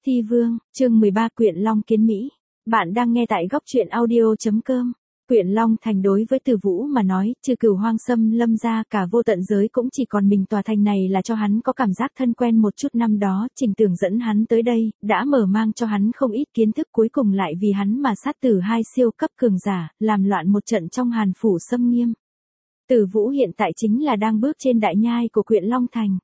Thi Vương, chương 13 Quyện Long kiến Mỹ. Bạn đang nghe tại góc truyện audio.com. Quyện Long Thành đối với Từ Vũ mà nói, trừ Cửu Hoang Xâm Lâm ra cả vô tận giới cũng chỉ còn mình tòa thành này là cho hắn có cảm giác thân quen một chút. Năm đó, Trình Tưởng dẫn hắn tới đây, đã mở mang cho hắn không ít kiến thức, cuối cùng lại vì hắn mà sát tử hai siêu cấp cường giả, làm loạn một trận trong Hàn Phủ xâm nghiêm. Từ Vũ hiện tại chính là đang bước trên đại nhai của Quyện Long Thành.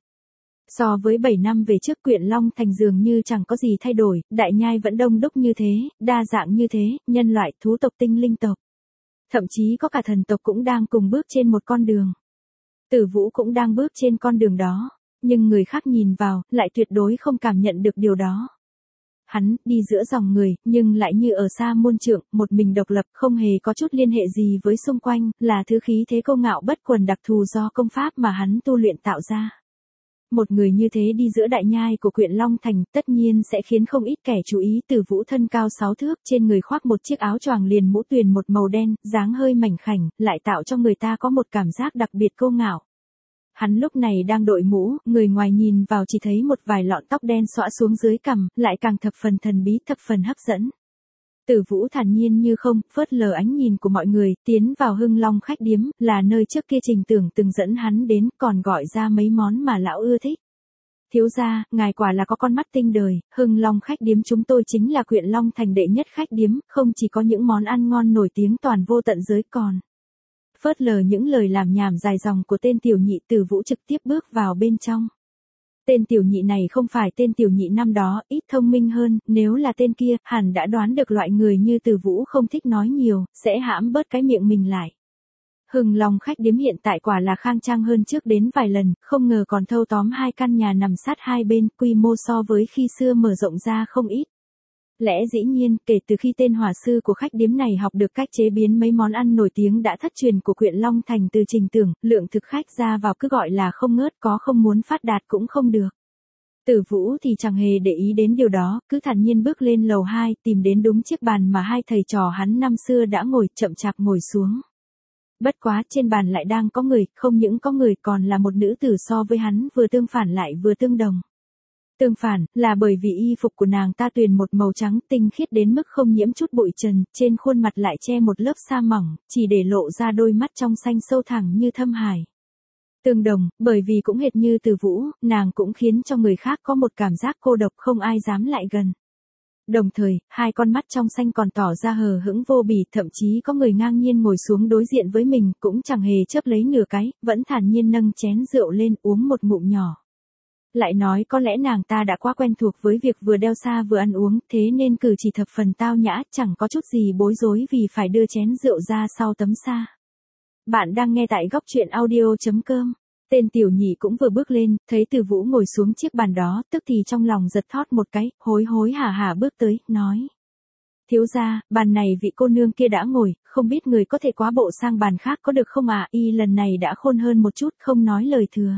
So với 7 năm về trước, Quyện Long Thành dường như chẳng có gì thay đổi, đại nhai vẫn đông đúc như thế, đa dạng như thế, nhân loại, thú tộc, tinh linh tộc. Thậm chí có cả thần tộc cũng đang cùng bước trên một con đường. Từ Vũ cũng đang bước trên con đường đó, nhưng người khác nhìn vào, lại tuyệt đối không cảm nhận được điều đó. Hắn, đi giữa dòng người, nhưng lại như ở xa muôn trượng, một mình độc lập, không hề có chút liên hệ gì với xung quanh, là thứ khí thế câu ngạo bất quần đặc thù do công pháp mà hắn tu luyện tạo ra. Một người như thế đi giữa đại nhai của Quyện Long Thành, tất nhiên sẽ khiến không ít kẻ chú ý. Từ Vũ thân cao 6 thước, trên người khoác một chiếc áo choàng liền mũ tuyền một màu đen, dáng hơi mảnh khảnh, lại tạo cho người ta có một cảm giác đặc biệt cô ngạo. Hắn lúc này đang đội mũ, người ngoài nhìn vào chỉ thấy một vài lọn tóc đen xõa xuống dưới cằm, lại càng thập phần thần bí, thập phần hấp dẫn. Từ Vũ thản nhiên như không, phớt lờ ánh nhìn của mọi người, tiến vào Hưng Long khách điếm, là nơi trước kia Trình Tưởng từng dẫn hắn đến, còn gọi ra mấy món mà lão ưa thích. Thiếu gia, ngài quả là có con mắt tinh đời, Hưng Long khách điếm chúng tôi chính là Quyện Long Thành đệ nhất khách điếm, không chỉ có những món ăn ngon nổi tiếng toàn vô tận giới còn. Phớt lờ những lời làm nhảm dài dòng của tên tiểu nhị, Từ Vũ trực tiếp bước vào bên trong. Tên tiểu nhị này không phải tên tiểu nhị năm đó, ít thông minh hơn, nếu là tên kia, hẳn đã đoán được loại người như Từ Vũ không thích nói nhiều, sẽ hãm bớt cái miệng mình lại. Hưng Long khách điếm hiện tại quả là khang trang hơn trước đến vài lần, không ngờ còn thâu tóm hai căn nhà nằm sát hai bên, quy mô so với khi xưa mở rộng ra không ít. Lẽ dĩ nhiên, kể từ khi tên hỏa sư của khách điếm này học được cách chế biến mấy món ăn nổi tiếng đã thất truyền của Quyện Long Thành từ Trình Tưởng, lượng thực khách ra vào cứ gọi là không ngớt, có không muốn phát đạt cũng không được. Từ Vũ thì chẳng hề để ý đến điều đó, cứ thản nhiên bước lên lầu 2, tìm đến đúng chiếc bàn mà hai thầy trò hắn năm xưa đã ngồi, chậm chạp ngồi xuống. Bất quá, trên bàn lại đang có người, không những có người còn là một nữ tử so với hắn vừa tương phản lại vừa tương đồng. Tương phản, là bởi vì y phục của nàng ta tuyền một màu trắng tinh khiết đến mức không nhiễm chút bụi trần, trên khuôn mặt lại che một lớp sa mỏng, chỉ để lộ ra đôi mắt trong xanh sâu thẳm như thâm hải. Tương đồng, bởi vì cũng hệt như Từ Vũ, nàng cũng khiến cho người khác có một cảm giác cô độc không ai dám lại gần. Đồng thời, hai con mắt trong xanh còn tỏ ra hờ hững vô bì, thậm chí có người ngang nhiên ngồi xuống đối diện với mình, cũng chẳng hề chớp lấy nửa cái, vẫn thản nhiên nâng chén rượu lên uống một ngụm nhỏ. Lại nói có lẽ nàng ta đã quá quen thuộc với việc vừa đeo xa vừa ăn uống, thế nên cử chỉ thập phần tao nhã, chẳng có chút gì bối rối vì phải đưa chén rượu ra sau tấm xa. Bạn đang nghe tại góc truyện audio.com. Tên tiểu nhị cũng vừa bước lên, thấy Từ Vũ ngồi xuống chiếc bàn đó, tức thì trong lòng giật thót một cái, hối hối hả hả bước tới, nói. Thiếu gia, bàn này vị cô nương kia đã ngồi, không biết người có thể quá bộ sang bàn khác có được không ạ? Y lần này đã khôn hơn một chút, không nói lời thừa.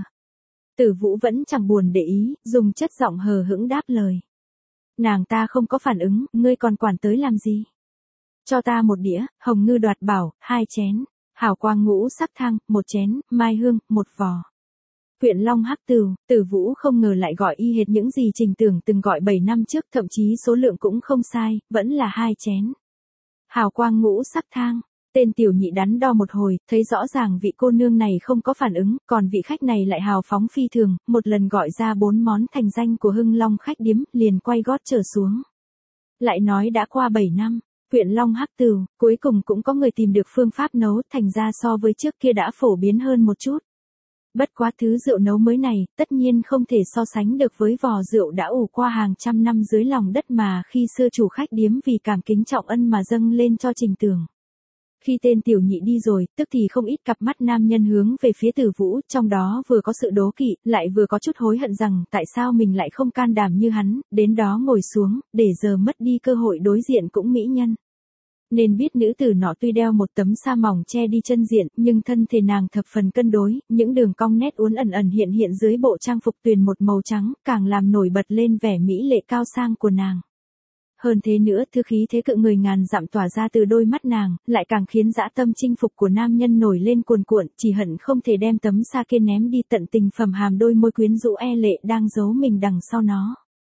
Từ Vũ vẫn chẳng buồn để ý, dùng chất giọng hờ hững đáp lời. Nàng ta không có phản ứng, ngươi còn quản tới làm gì? Cho ta một đĩa, hồng ngư đoạt bảo, 2 chén. Hào quang ngũ sắc thang, 1 chén, mai hương, 1 vò. Quyện Long hắc tửu, Từ Vũ không ngờ lại gọi y hệt những gì Trình Tưởng từng gọi 7 năm trước, thậm chí số lượng cũng không sai, vẫn là 2 chén. Hào quang ngũ sắc thang, tên tiểu nhị đắn đo một hồi, thấy rõ ràng vị cô nương này không có phản ứng, còn vị khách này lại hào phóng phi thường, một lần gọi ra 4 món thành danh của Hưng Long khách điếm, liền quay gót trở xuống. Lại nói đã qua 7 năm. Quyện Long hắc tửu, cuối cùng cũng có người tìm được phương pháp nấu, thành ra so với trước kia đã phổ biến hơn một chút. Bất quá thứ rượu nấu mới này, tất nhiên không thể so sánh được với vò rượu đã ủ qua hàng trăm năm dưới lòng đất mà khi xưa chủ khách điếm vì cảm kính trọng ân mà dâng lên cho Trình Tưởng. Khi tên tiểu nhị đi rồi, tức thì không ít cặp mắt nam nhân hướng về phía Từ Vũ, trong đó vừa có sự đố kỵ, lại vừa có chút hối hận rằng tại sao mình lại không can đảm như hắn, đến đó ngồi xuống, để giờ mất đi cơ hội đối diện cũng mỹ nhân. Nên biết nữ tử nọ tuy đeo một tấm sa mỏng che đi chân diện, nhưng thân thể nàng thập phần cân đối, những đường cong nét uốn ẩn ẩn hiện hiện dưới bộ trang phục tuyền một màu trắng, càng làm nổi bật lên vẻ mỹ lệ cao sang của nàng. Hơn thế nữa, thư khí thế cự người ngàn dặm tỏa ra từ đôi mắt nàng, lại càng khiến dã tâm chinh phục của nam nhân nổi lên cuồn cuộn, chỉ hận không thể đem tấm sa kia ném đi, tận tình phẩm hàm đôi môi quyến rũ e lệ đang giấu mình đằng sau nó.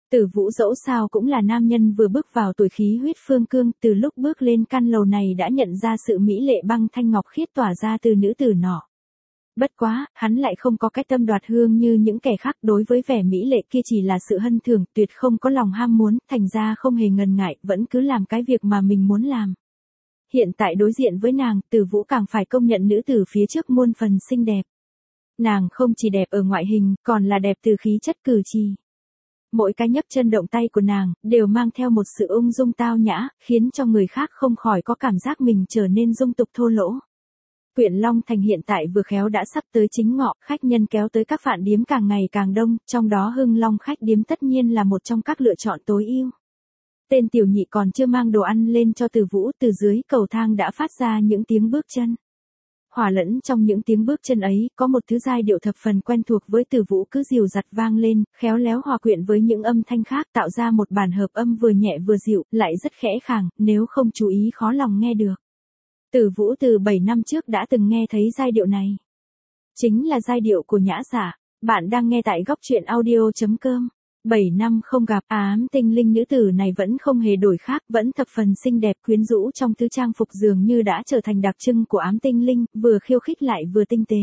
Từ Vũ dẫu sao cũng là nam nhân vừa bước vào tuổi khí huyết phương cương, từ lúc bước lên căn lầu này đã nhận ra sự mỹ lệ băng thanh ngọc khiết tỏa ra từ nữ tử nọ. Bất quá, hắn lại không có cái tâm đoạt hương như những kẻ khác, đối với vẻ mỹ lệ kia chỉ là sự hân thường, tuyệt không có lòng ham muốn, thành ra không hề ngần ngại, vẫn cứ làm cái việc mà mình muốn làm. Hiện tại đối diện với nàng, Từ Vũ càng phải công nhận nữ tử phía trước muôn phần xinh đẹp. Nàng không chỉ đẹp ở ngoại hình, còn là đẹp từ khí chất cử chỉ. Mỗi cái nhấc chân động tay của nàng, đều mang theo một sự ung dung tao nhã, khiến cho người khác không khỏi có cảm giác mình trở nên dung tục thô lỗ. Quyện Long Thành hiện tại vừa khéo đã sắp tới chính ngọ, khách nhân kéo tới các phạn điếm càng ngày càng đông, trong đó Hưng Long khách điếm tất nhiên là một trong các lựa chọn tối ưu. Tên tiểu nhị còn chưa mang đồ ăn lên cho Từ Vũ, từ dưới cầu thang đã phát ra những tiếng bước chân. Hòa lẫn trong những tiếng bước chân ấy, có một thứ giai điệu thập phần quen thuộc với Từ Vũ cứ dìu dặt vang lên, khéo léo hòa quyện với những âm thanh khác tạo ra một bản hợp âm vừa nhẹ vừa dịu, lại rất khẽ khàng, nếu không chú ý khó lòng nghe được. Từ Vũ từ 7 năm trước đã từng nghe thấy giai điệu này. Chính là giai điệu của Nhã Dạ. Bạn đang nghe tại góc truyện audio.com. 7 năm không gặp, ám tinh linh nữ tử này vẫn không hề đổi khác, vẫn thập phần xinh đẹp quyến rũ trong thứ trang phục dường như đã trở thành đặc trưng của ám tinh linh, vừa khiêu khích lại vừa tinh tế.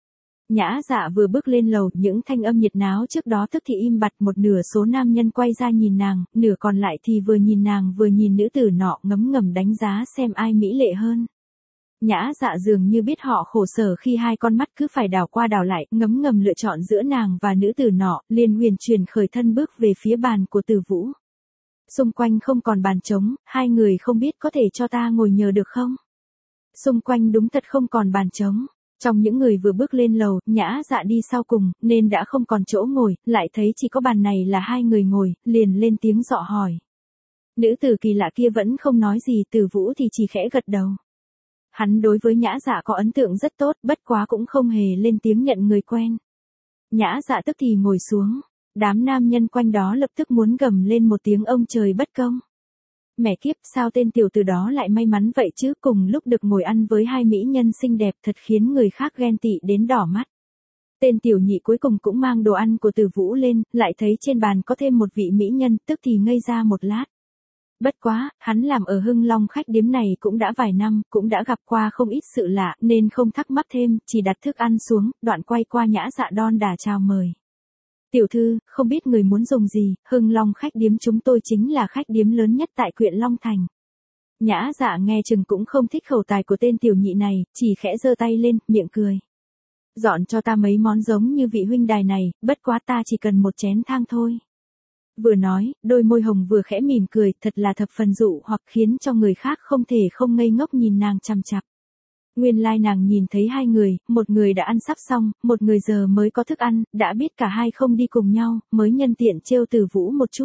Nhã Dạ vừa bước lên lầu, những thanh âm nhiệt náo trước đó tức thì im bặt, một nửa số nam nhân quay ra nhìn nàng, nửa còn lại thì vừa nhìn nàng vừa nhìn nữ tử nọ, ngấm ngầm đánh giá xem ai mỹ lệ hơn. Nhã Dạ dường như biết họ khổ sở khi hai con mắt cứ phải đảo qua đảo lại, ngấm ngầm lựa chọn giữa nàng và nữ tử nọ, liền huyền chuyển khởi thân bước về phía bàn của Từ Vũ. Xung quanh không còn bàn trống, hai người không biết có thể cho ta ngồi nhờ được không? Xung quanh đúng thật không còn bàn trống. Trong những người vừa bước lên lầu, Nhã Dạ đi sau cùng, nên đã không còn chỗ ngồi, lại thấy chỉ có bàn này là hai người ngồi, liền lên tiếng dọ hỏi. Nữ tử kỳ lạ kia vẫn không nói gì, Từ Vũ thì chỉ khẽ gật đầu. Hắn đối với Nhã Dạ có ấn tượng rất tốt, bất quá cũng không hề lên tiếng nhận người quen. Nhã Dạ tức thì ngồi xuống, đám nam nhân quanh đó lập tức muốn gầm lên một tiếng ông trời bất công. Mẹ kiếp, sao tên tiểu tử đó lại may mắn vậy chứ, cùng lúc được ngồi ăn với hai mỹ nhân xinh đẹp thật khiến người khác ghen tị đến đỏ mắt. Tên tiểu nhị cuối cùng cũng mang đồ ăn của Từ Vũ lên, lại thấy trên bàn có thêm một vị mỹ nhân, tức thì ngây ra một lát. Bất quá, hắn làm ở Hưng Long khách điếm này cũng đã vài năm, cũng đã gặp qua không ít sự lạ, nên không thắc mắc thêm, chỉ đặt thức ăn xuống, đoạn quay qua Nhã Dạ đon đả chào mời. Tiểu thư, không biết người muốn dùng gì, Hưng Long khách điếm chúng tôi chính là khách điếm lớn nhất tại Quyện Long Thành. Nhã Dạ nghe chừng cũng không thích khẩu tài của tên tiểu nhị này, chỉ khẽ giơ tay lên, miệng cười. Dọn cho ta mấy món giống như vị huynh đài này, bất quá ta chỉ cần một chén thang thôi. Vừa nói, đôi môi hồng vừa khẽ mỉm cười, thật là thập phần dụ hoặc khiến cho người khác không thể không ngây ngốc nhìn nàng chằm chằm. Nguyên lai nàng nhìn thấy hai người, một người đã ăn sắp xong, một người giờ mới có thức ăn, đã biết cả hai không đi cùng nhau, mới nhân tiện trêu Từ Vũ một chút.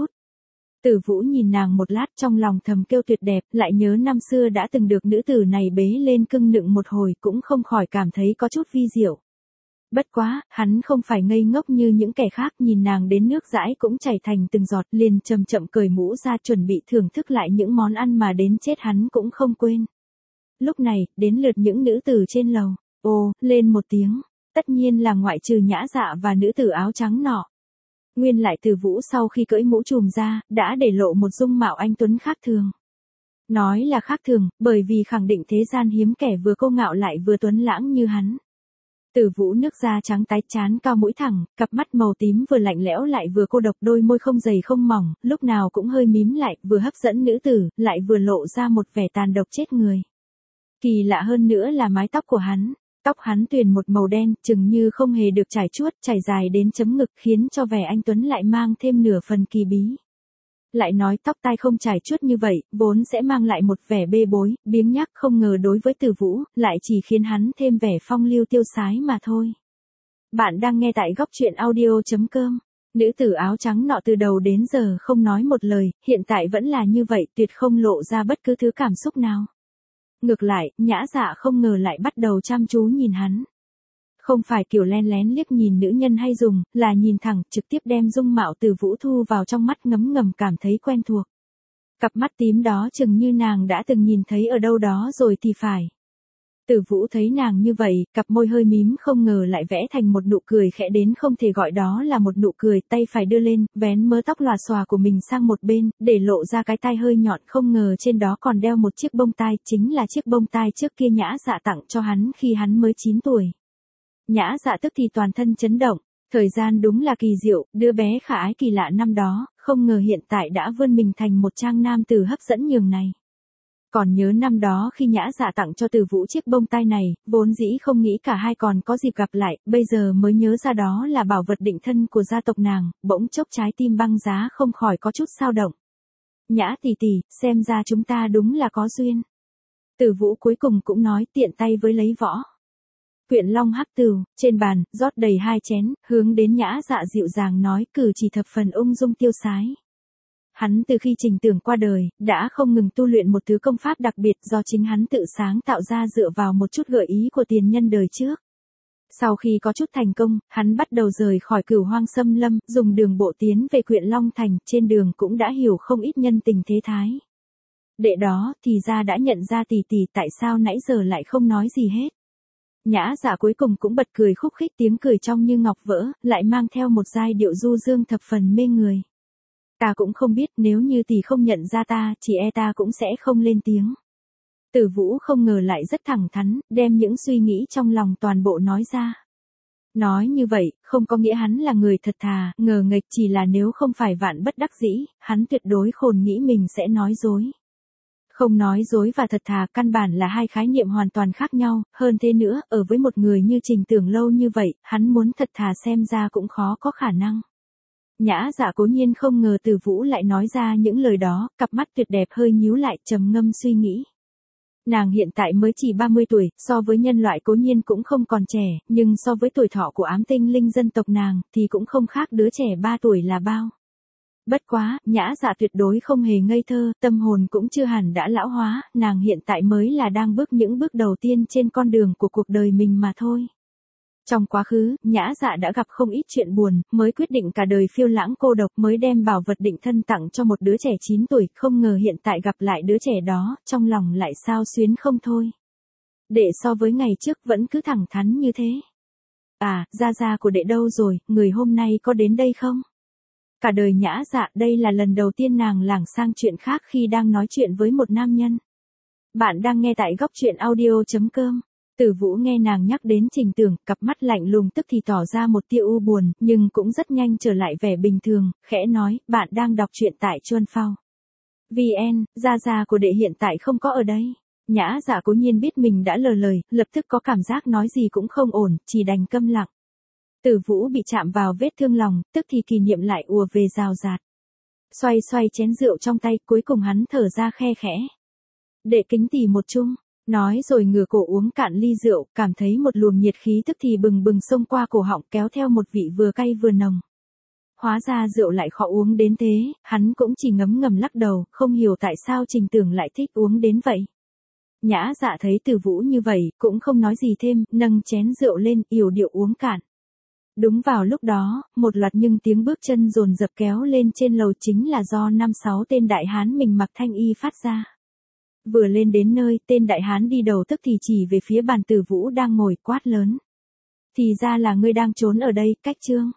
Từ Vũ nhìn nàng một lát trong lòng thầm kêu tuyệt đẹp, lại nhớ năm xưa đã từng được nữ tử này bế lên cưng nựng một hồi, cũng không khỏi cảm thấy có chút vi diệu. Bất quá, hắn không phải ngây ngốc như những kẻ khác, nhìn nàng đến nước dãi cũng chảy thành từng giọt, liền chậm chậm cởi mũ ra chuẩn bị thưởng thức lại những món ăn mà đến chết hắn cũng không quên. Lúc này, đến lượt những nữ tử trên lầu. Ồ, lên một tiếng. Tất nhiên là ngoại trừ Nhã Dạ và nữ tử áo trắng nọ. Nguyên lại Từ Vũ sau khi cởi mũ trùm ra, đã để lộ một dung mạo anh tuấn khác thường. Nói là khác thường, bởi vì khẳng định thế gian hiếm kẻ vừa cô ngạo lại vừa tuấn lãng như hắn. Từ Vũ nước da trắng tái trán cao mũi thẳng, cặp mắt màu tím vừa lạnh lẽo lại vừa cô độc, đôi môi không dày không mỏng, lúc nào cũng hơi mím lại, vừa hấp dẫn nữ tử, lại vừa lộ ra một vẻ tàn độc chết người. Kỳ lạ hơn nữa là mái tóc của hắn. Tóc hắn tuyền một màu đen, chừng như không hề được trải chuốt, trải dài đến chấm ngực khiến cho vẻ anh tuấn lại mang thêm nửa phần kỳ bí. Lại nói tóc tai không trải chuốt như vậy, vốn sẽ mang lại một vẻ bê bối, biếng nhác, không ngờ đối với Từ Vũ, lại chỉ khiến hắn thêm vẻ phong lưu tiêu sái mà thôi. Bạn đang nghe tại góc truyện audio.com. Nữ tử áo trắng nọ từ đầu đến giờ không nói một lời, hiện tại vẫn là như vậy, tuyệt không lộ ra bất cứ thứ cảm xúc nào. Ngược lại, Nhã Dạ không ngờ lại bắt đầu chăm chú nhìn hắn. Không phải kiểu len lén liếc nhìn nữ nhân hay dùng, là nhìn thẳng, trực tiếp đem dung mạo Từ Vũ thu vào trong mắt, ngấm ngầm cảm thấy quen thuộc. Cặp mắt tím đó chừng như nàng đã từng nhìn thấy ở đâu đó rồi thì phải. Từ Vũ thấy nàng như vậy, cặp môi hơi mím không ngờ lại vẽ thành một nụ cười khẽ đến không thể gọi đó là một nụ cười, tay phải đưa lên, vén mớ tóc lòa xòa của mình sang một bên, để lộ ra cái tai hơi nhọn, không ngờ trên đó còn đeo một chiếc bông tai, chính là chiếc bông tai trước kia Nhã Dạ tặng cho hắn khi hắn mới 9 tuổi. Nhã Dạ tức thì toàn thân chấn động, thời gian đúng là kỳ diệu, đứa bé khả ái kỳ lạ năm đó, không ngờ hiện tại đã vươn mình thành một trang nam tử hấp dẫn nhường này. Còn nhớ năm đó khi Nhã Dạ tặng cho Từ Vũ chiếc bông tai này, vốn dĩ không nghĩ cả hai còn có dịp gặp lại, bây giờ mới nhớ ra đó là bảo vật định thân của gia tộc nàng, bỗng chốc trái tim băng giá không khỏi có chút xao động. Nhã tỷ tỷ, xem ra chúng ta đúng là có duyên. Từ Vũ cuối cùng cũng nói tiện tay với lấy võ. Quyện Long hắc tửu, trên bàn, rót đầy 2 chén, hướng đến Nhã Dạ dịu dàng nói cử chỉ thập phần ung dung tiêu sái. Hắn từ khi Trình Tưởng qua đời, đã không ngừng tu luyện một thứ công pháp đặc biệt do chính hắn tự sáng tạo ra dựa vào một chút gợi ý của tiền nhân đời trước. Sau khi có chút thành công, hắn bắt đầu rời khỏi Cửu Hoang Xâm Lâm, dùng đường bộ tiến về Quyện Long Thành, trên đường cũng đã hiểu không ít nhân tình thế thái. Đệ đó, thì ra đã nhận ra tỷ tỷ tại sao nãy giờ lại không nói gì hết. Nhã Dạ cuối cùng cũng bật cười khúc khích, tiếng cười trong như ngọc vỡ, lại mang theo một giai điệu du dương thập phần mê người. Ta cũng không biết nếu như tỷ không nhận ra ta, chỉ e ta cũng sẽ không lên tiếng. Từ Vũ không ngờ lại rất thẳng thắn, đem những suy nghĩ trong lòng toàn bộ nói ra. Nói như vậy, không có nghĩa hắn là người thật thà, ngờ nghệch, chỉ là nếu không phải vạn bất đắc dĩ, hắn tuyệt đối khôn nghĩ mình sẽ nói dối. Không nói dối và thật thà căn bản là hai khái niệm hoàn toàn khác nhau, hơn thế nữa, ở với một người như Trình Tưởng lâu như vậy, hắn muốn thật thà xem ra cũng khó có khả năng. Nhã Dạ cố nhiên không ngờ Từ Vũ lại nói ra những lời đó, cặp mắt tuyệt đẹp hơi nhíu lại, trầm ngâm suy nghĩ. Nàng hiện tại mới chỉ 30 tuổi, so với nhân loại cố nhiên cũng không còn trẻ, nhưng so với tuổi thọ của ám tinh linh dân tộc nàng, thì cũng không khác đứa trẻ 3 tuổi là bao. Bất quá, Nhã Dạ tuyệt đối không hề ngây thơ, tâm hồn cũng chưa hẳn đã lão hóa, nàng hiện tại mới là đang bước những bước đầu tiên trên con đường của cuộc đời mình mà thôi. Trong quá khứ, Nhã Dạ đã gặp không ít chuyện buồn, mới quyết định cả đời phiêu lãng cô độc, mới đem bảo vật định thân tặng cho một đứa trẻ 9 tuổi, không ngờ hiện tại gặp lại đứa trẻ đó, trong lòng lại xao xuyến không thôi. Đệ so với ngày trước vẫn cứ thẳng thắn như thế. À, gia của đệ đâu rồi, người hôm nay có đến đây không? Cả đời Nhã Dạ đây là lần đầu tiên nàng lảng sang chuyện khác khi đang nói chuyện với một nam nhân. Bạn đang nghe tại góc truyện audio.com. Từ Vũ nghe nàng nhắc đến Trình Tưởng, cặp mắt lạnh lùng tức thì tỏ ra một tia u buồn, nhưng cũng rất nhanh trở lại vẻ bình thường, khẽ nói, bạn đang đọc truyện tại Chuan Phao. VN, gia của đệ hiện tại không có ở đây. Nhã Dạ cố nhiên biết mình đã lờ lời, lập tức có cảm giác nói gì cũng không ổn, chỉ đành câm lặng. Từ Vũ bị chạm vào vết thương lòng, tức thì kỷ niệm lại ùa về rào rạt. Xoay xoay chén rượu trong tay, cuối cùng hắn thở ra khe khẽ. Đệ kính tỷ một chung. Nói rồi ngửa cổ uống cạn ly rượu, cảm thấy một luồng nhiệt khí tức thì bừng bừng xông qua cổ họng, kéo theo một vị vừa cay vừa nồng. Hóa ra rượu lại khó uống đến thế, hắn cũng chỉ ngấm ngầm lắc đầu, không hiểu tại sao Trình Tưởng lại thích uống đến vậy. Nhã Dạ thấy Từ Vũ như vậy, cũng không nói gì thêm, nâng chén rượu lên, yểu điệu uống cạn. Đúng vào lúc đó, một loạt những tiếng bước chân dồn dập kéo lên trên lầu chính là do 5-6 tên đại hán mình mặc thanh y phát ra. Vừa lên đến nơi, tên đại hán đi đầu tức thì chỉ về phía bàn Từ Vũ đang ngồi, quát lớn. Thì ra là ngươi đang trốn ở đây, Cách Trương.